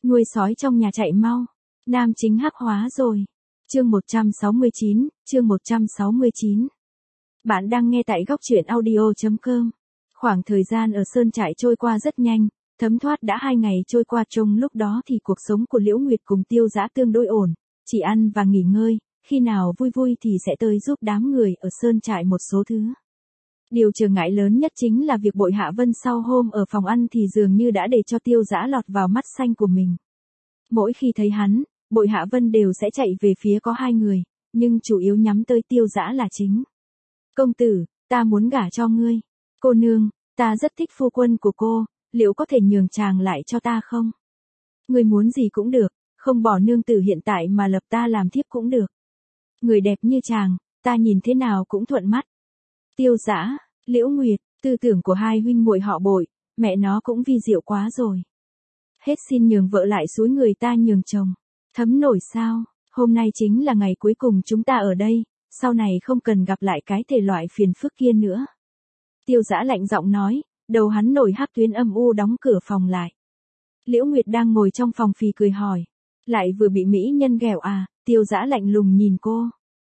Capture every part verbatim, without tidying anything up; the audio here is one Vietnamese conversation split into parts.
Nuôi sói trong nhà chạy mau. Nam chính hắc hóa rồi. Chương một trăm sáu mươi chín, chương một trăm sáu mươi chín. Bạn đang nghe tại góc truyện audio chấm com. Khoảng thời gian ở Sơn Trại trôi qua rất nhanh, thấm thoát đã hai ngày trôi qua, trong lúc đó thì cuộc sống của Liễu Nguyệt cùng Tiêu Dã tương đối ổn, chỉ ăn và nghỉ ngơi, khi nào vui vui thì sẽ tới giúp đám người ở Sơn Trại một số thứ. Điều trở ngại lớn nhất chính là việc Bội Hạ Vân sau hôm ở phòng ăn thì dường như đã để cho Tiêu Dã lọt vào mắt xanh của mình. Mỗi khi thấy hắn, Bội Hạ Vân đều sẽ chạy về phía có hai người, nhưng chủ yếu nhắm tới Tiêu Dã là chính. Công tử, ta muốn gả cho ngươi. Cô nương, ta rất thích phu quân của cô, liệu có thể nhường chàng lại cho ta không? Ngươi muốn gì cũng được, không bỏ nương tử hiện tại mà lập ta làm thiếp cũng được. Người đẹp như chàng, ta nhìn thế nào cũng thuận mắt. Tiêu Dã, Liễu Nguyệt, tư tưởng của hai huynh muội họ Bội, mẹ nó cũng vi diệu quá rồi. Hết xin nhường vợ lại xúi người ta nhường chồng. Thấm nổi sao, hôm nay chính là ngày cuối cùng chúng ta ở đây, sau này không cần gặp lại cái thể loại phiền phức kia nữa. Tiêu Dã lạnh giọng nói, đầu hắn nổi hắc tuyến âm u đóng cửa phòng lại. Liễu Nguyệt đang ngồi trong phòng phì cười hỏi, lại vừa bị mỹ nhân ghẹo à? Tiêu Dã lạnh lùng nhìn cô.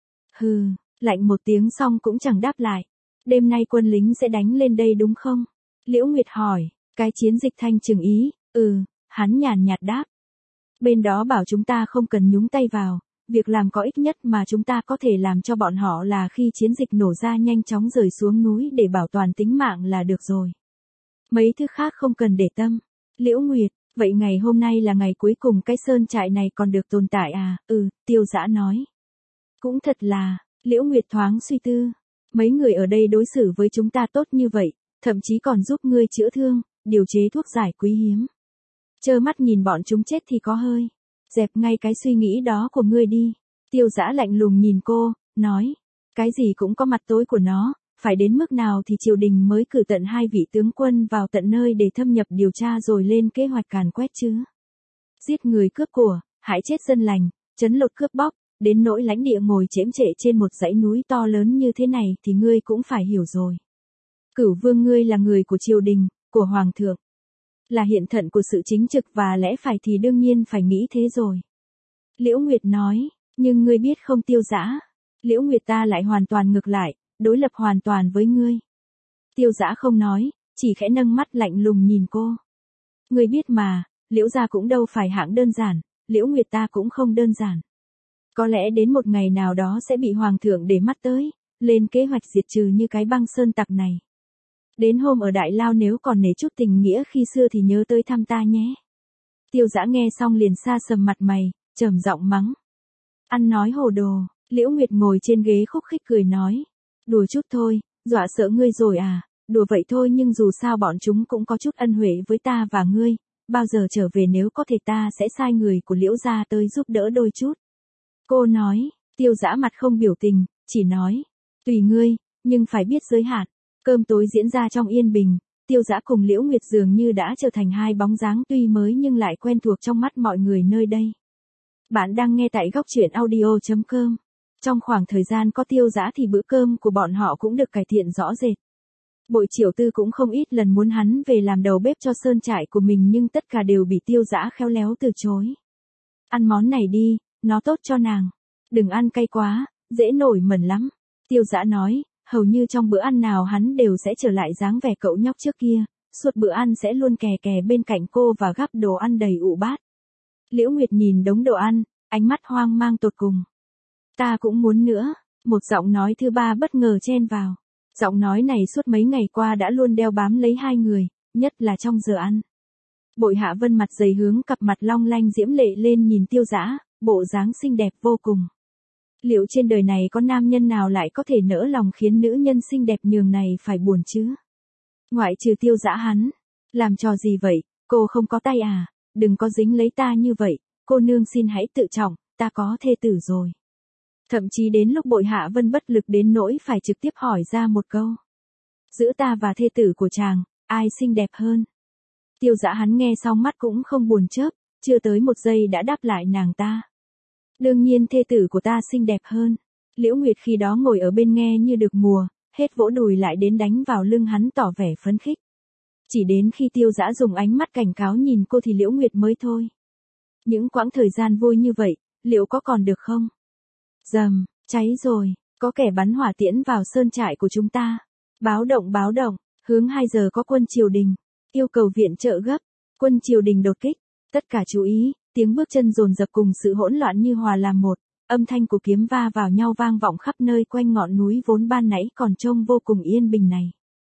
Hừ, lạnh một tiếng xong cũng chẳng đáp lại. Đêm nay quân lính sẽ đánh lên đây đúng không? Liễu Nguyệt hỏi, cái chiến dịch thanh trừng ý, ừ, hắn nhàn nhạt đáp. Bên đó bảo chúng ta không cần nhúng tay vào, việc làm có ích nhất mà chúng ta có thể làm cho bọn họ là khi chiến dịch nổ ra nhanh chóng rời xuống núi để bảo toàn tính mạng là được rồi. Mấy thứ khác không cần để tâm. Liễu Nguyệt, vậy ngày hôm nay là ngày cuối cùng cái Sơn Trại này còn được tồn tại à? Ừ, Tiêu Dã nói. Cũng thật là, Liễu Nguyệt thoáng suy tư. Mấy người ở đây đối xử với chúng ta tốt như vậy, thậm chí còn giúp ngươi chữa thương, điều chế thuốc giải quý hiếm. Trơ mắt nhìn bọn chúng chết thì có hơi. Dẹp ngay cái suy nghĩ đó của ngươi đi. Tiêu Dã lạnh lùng nhìn cô, nói. Cái gì cũng có mặt tối của nó, phải đến mức nào thì triều đình mới cử tận hai vị tướng quân vào tận nơi để thâm nhập điều tra rồi lên kế hoạch càn quét chứ. Giết người cướp của, hại chết dân lành, trấn lột cướp bóc, đến nỗi lãnh địa ngồi chễm trệ trên một dãy núi to lớn như thế này thì ngươi cũng phải hiểu rồi. Cửu vương ngươi là người của triều đình, của hoàng thượng. Là hiện thận của sự chính trực và lẽ phải thì đương nhiên phải nghĩ thế rồi. Liễu Nguyệt nói, nhưng ngươi biết không Tiêu Dã, Liễu Nguyệt ta lại hoàn toàn ngược lại, đối lập hoàn toàn với ngươi. Tiêu Dã không nói, chỉ khẽ nâng mắt lạnh lùng nhìn cô. Ngươi biết mà, Liễu gia cũng đâu phải hạng đơn giản, Liễu Nguyệt ta cũng không đơn giản. Có lẽ đến một ngày nào đó sẽ bị hoàng thượng để mắt tới, lên kế hoạch diệt trừ như cái băng sơn tặc này. Đến hôm ở Đại Lao nếu còn nể chút tình nghĩa khi xưa thì nhớ tới thăm ta nhé. Tiêu Dã nghe xong liền sa sầm mặt mày, trầm giọng mắng. Ăn nói hồ đồ. Liễu Nguyệt ngồi trên ghế khúc khích cười nói. Đùa chút thôi, dọa sợ ngươi rồi à, đùa vậy thôi nhưng dù sao bọn chúng cũng có chút ân huệ với ta và ngươi, bao giờ trở về nếu có thể ta sẽ sai người của Liễu gia tới giúp đỡ đôi chút. Cô nói, Tiêu Dã mặt không biểu tình, chỉ nói, tùy ngươi, nhưng phải biết giới hạn. Cơm tối diễn ra trong yên bình, Tiêu Dã cùng Liễu Nguyệt dường như đã trở thành hai bóng dáng tuy mới nhưng lại quen thuộc trong mắt mọi người nơi đây. Bạn đang nghe tại góc truyện audio chấm com. Trong khoảng thời gian có Tiêu Dã thì bữa cơm của bọn họ cũng được cải thiện rõ rệt. Bội Triều Tư cũng không ít lần muốn hắn về làm đầu bếp cho Sơn Trại của mình nhưng tất cả đều bị Tiêu Dã khéo léo từ chối. Ăn món này đi, nó tốt cho nàng. Đừng ăn cay quá, dễ nổi mẩn lắm. Tiêu Dã nói. Hầu như trong bữa ăn nào hắn đều sẽ trở lại dáng vẻ cậu nhóc trước kia, suốt bữa ăn sẽ luôn kè kè bên cạnh cô và gắp đồ ăn đầy ụ bát. Liễu Nguyệt nhìn đống đồ ăn, ánh mắt hoang mang tột cùng. Ta cũng muốn nữa, một giọng nói thứ ba bất ngờ chen vào. Giọng nói này suốt mấy ngày qua đã luôn đeo bám lấy hai người, nhất là trong giờ ăn. Bội Hạ Vân mặt dày hướng cặp mặt long lanh diễm lệ lên nhìn Tiêu Dã, bộ dáng xinh đẹp vô cùng. Liệu trên đời này có nam nhân nào lại có thể nỡ lòng khiến nữ nhân xinh đẹp nhường này phải buồn chứ? Ngoại trừ Tiêu Dã hắn. Làm trò gì vậy, cô không có tay à? Đừng có dính lấy ta như vậy, cô nương xin hãy tự trọng, ta có thê tử rồi. Thậm chí đến lúc Bội Hạ Vân bất lực đến nỗi phải trực tiếp hỏi ra một câu. Giữa ta và thê tử của chàng, ai xinh đẹp hơn? Tiêu Dã hắn nghe xong mắt cũng không buồn chớp, chưa tới một giây đã đáp lại nàng ta. Đương nhiên thê tử của ta xinh đẹp hơn. Liễu Nguyệt khi đó ngồi ở bên nghe như được mùa, hết vỗ đùi lại đến đánh vào lưng hắn tỏ vẻ phấn khích. Chỉ đến khi Tiêu Dã dùng ánh mắt cảnh cáo nhìn cô thì Liễu Nguyệt mới thôi. Những quãng thời gian vui như vậy, liệu có còn được không? Rầm, cháy rồi, có kẻ bắn hỏa tiễn vào sơn trại của chúng ta. Báo động báo động, hướng hai giờ có quân triều đình, yêu cầu viện trợ gấp, quân triều đình đột kích, tất cả chú ý, tiếng bước chân dồn dập cùng sự hỗn loạn như hòa làm một, âm thanh của kiếm va vào nhau vang vọng khắp nơi quanh ngọn núi vốn ban nãy còn trông vô cùng yên bình này.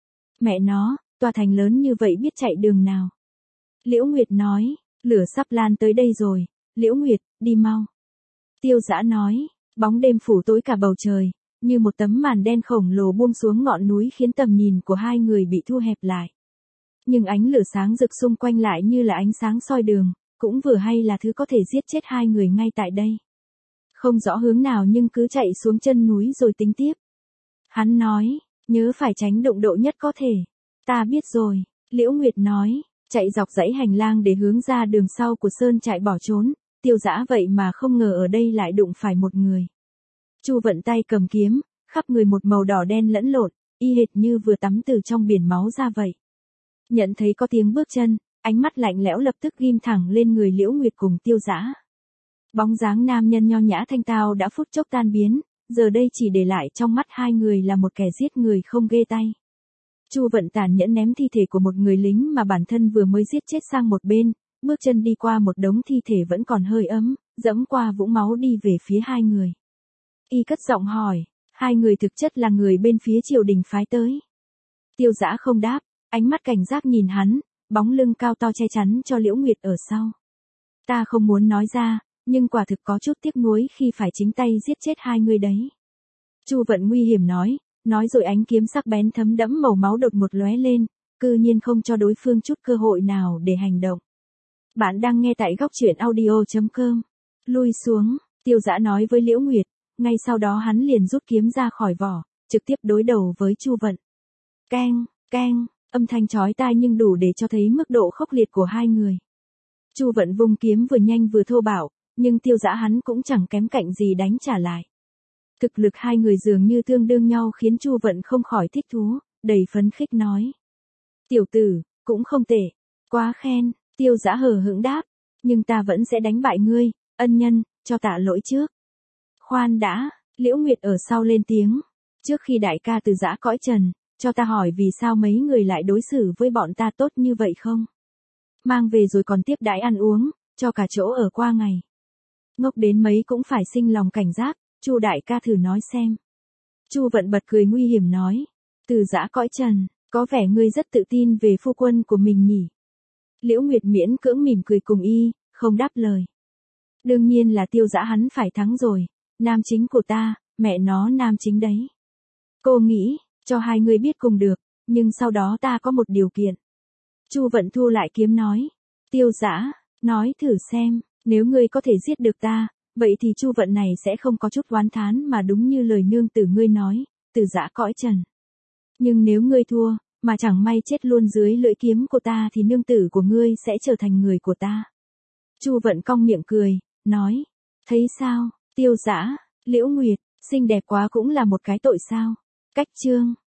Mẹ nó, tòa thành lớn như vậy biết chạy đường nào? Liễu Nguyệt nói, lửa sắp lan tới đây rồi, Liễu Nguyệt, đi mau. Tiêu Dã nói, bóng đêm phủ tối cả bầu trời, như một tấm màn đen khổng lồ buông xuống ngọn núi khiến tầm nhìn của hai người bị thu hẹp lại. Nhưng ánh lửa sáng rực xung quanh lại như là ánh sáng soi đường, cũng vừa hay là thứ có thể giết chết hai người ngay tại đây. Không rõ hướng nào nhưng cứ chạy xuống chân núi rồi tính tiếp. Hắn nói, nhớ phải tránh đụng độ nhất có thể. Ta biết rồi, Liễu Nguyệt nói, chạy dọc dãy hành lang để hướng ra đường sau của sơn trại bỏ trốn. Tiêu Dã vậy mà không ngờ ở đây lại đụng phải một người. Chu Vận tay cầm kiếm, khắp người một màu đỏ đen lẫn lộn, y hệt như vừa tắm từ trong biển máu ra vậy. Nhận thấy có tiếng bước chân, ánh mắt lạnh lẽo lập tức ghim thẳng lên người Liễu Nguyệt cùng Tiêu Dã. Bóng dáng nam nhân nho nhã thanh tao đã phút chốc tan biến, giờ đây chỉ để lại trong mắt hai người là một kẻ giết người không ghê tay. Chu Vận tàn nhẫn ném thi thể của một người lính mà bản thân vừa mới giết chết sang một bên, bước chân đi qua một đống thi thể vẫn còn hơi ấm, dẫm qua vũng máu đi về phía hai người. Y cất giọng hỏi, hai người thực chất là người bên phía triều đình phái tới. Tiêu Dã không đáp, ánh mắt cảnh giác nhìn hắn, bóng lưng cao to che chắn cho Liễu Nguyệt ở sau. Ta không muốn nói ra, nhưng quả thực có chút tiếc nuối khi phải chính tay giết chết hai người đấy. Chu Vận nguy hiểm nói, nói rồi ánh kiếm sắc bén thấm đẫm màu máu đột một lóe lên, cư nhiên không cho đối phương chút cơ hội nào để hành động. Bạn đang nghe tại góc truyện audio chấm com. Lui xuống, Tiêu Dã nói với Liễu Nguyệt, ngay sau đó hắn liền rút kiếm ra khỏi vỏ, trực tiếp đối đầu với Chu Vận. Keng, keng, âm thanh chói tai nhưng đủ để cho thấy mức độ khốc liệt của hai người. Chu Vận vung kiếm vừa nhanh vừa thô bạo, nhưng Tiêu Dã hắn cũng chẳng kém cạnh gì đánh trả lại. Thực lực hai người dường như tương đương nhau khiến Chu Vận không khỏi thích thú, đầy phấn khích nói. Tiểu tử, cũng không tệ, quá khen. Tiêu Dã hờ hững đáp, nhưng ta vẫn sẽ đánh bại ngươi, ân nhân, cho tạ lỗi trước. Khoan đã, Liễu Nguyệt ở sau lên tiếng, trước khi đại ca từ giã cõi trần, cho ta hỏi vì sao mấy người lại đối xử với bọn ta tốt như vậy không? Mang về rồi còn tiếp đãi ăn uống, cho cả chỗ ở qua ngày. Ngốc đến mấy cũng phải sinh lòng cảnh giác, Chu đại ca thử nói xem. Chu Vận bật cười nguy hiểm nói, từ giã cõi trần, có vẻ ngươi rất tự tin về phu quân của mình nhỉ? Liễu Nguyệt miễn cưỡng mỉm cười cùng y, không đáp lời. Đương nhiên là Tiêu Dã hắn phải thắng rồi, nam chính của ta, mẹ nó nam chính đấy. Cô nghĩ, cho hai người biết cùng được, nhưng sau đó ta có một điều kiện. Chu Vận thu lại kiếm nói, Tiêu Dã, nói thử xem, nếu ngươi có thể giết được ta, vậy thì Chu Vận này sẽ không có chút oán thán mà đúng như lời nương tử ngươi nói, từ giã cõi trần. Nhưng nếu ngươi thua, mà chẳng may chết luôn dưới lưỡi kiếm của ta thì nương tử của ngươi sẽ trở thành người của ta. Chu Vận cong miệng cười, nói, thấy sao, Tiêu Dã, Liễu Nguyệt, xinh đẹp quá cũng là một cái tội sao? Cách chương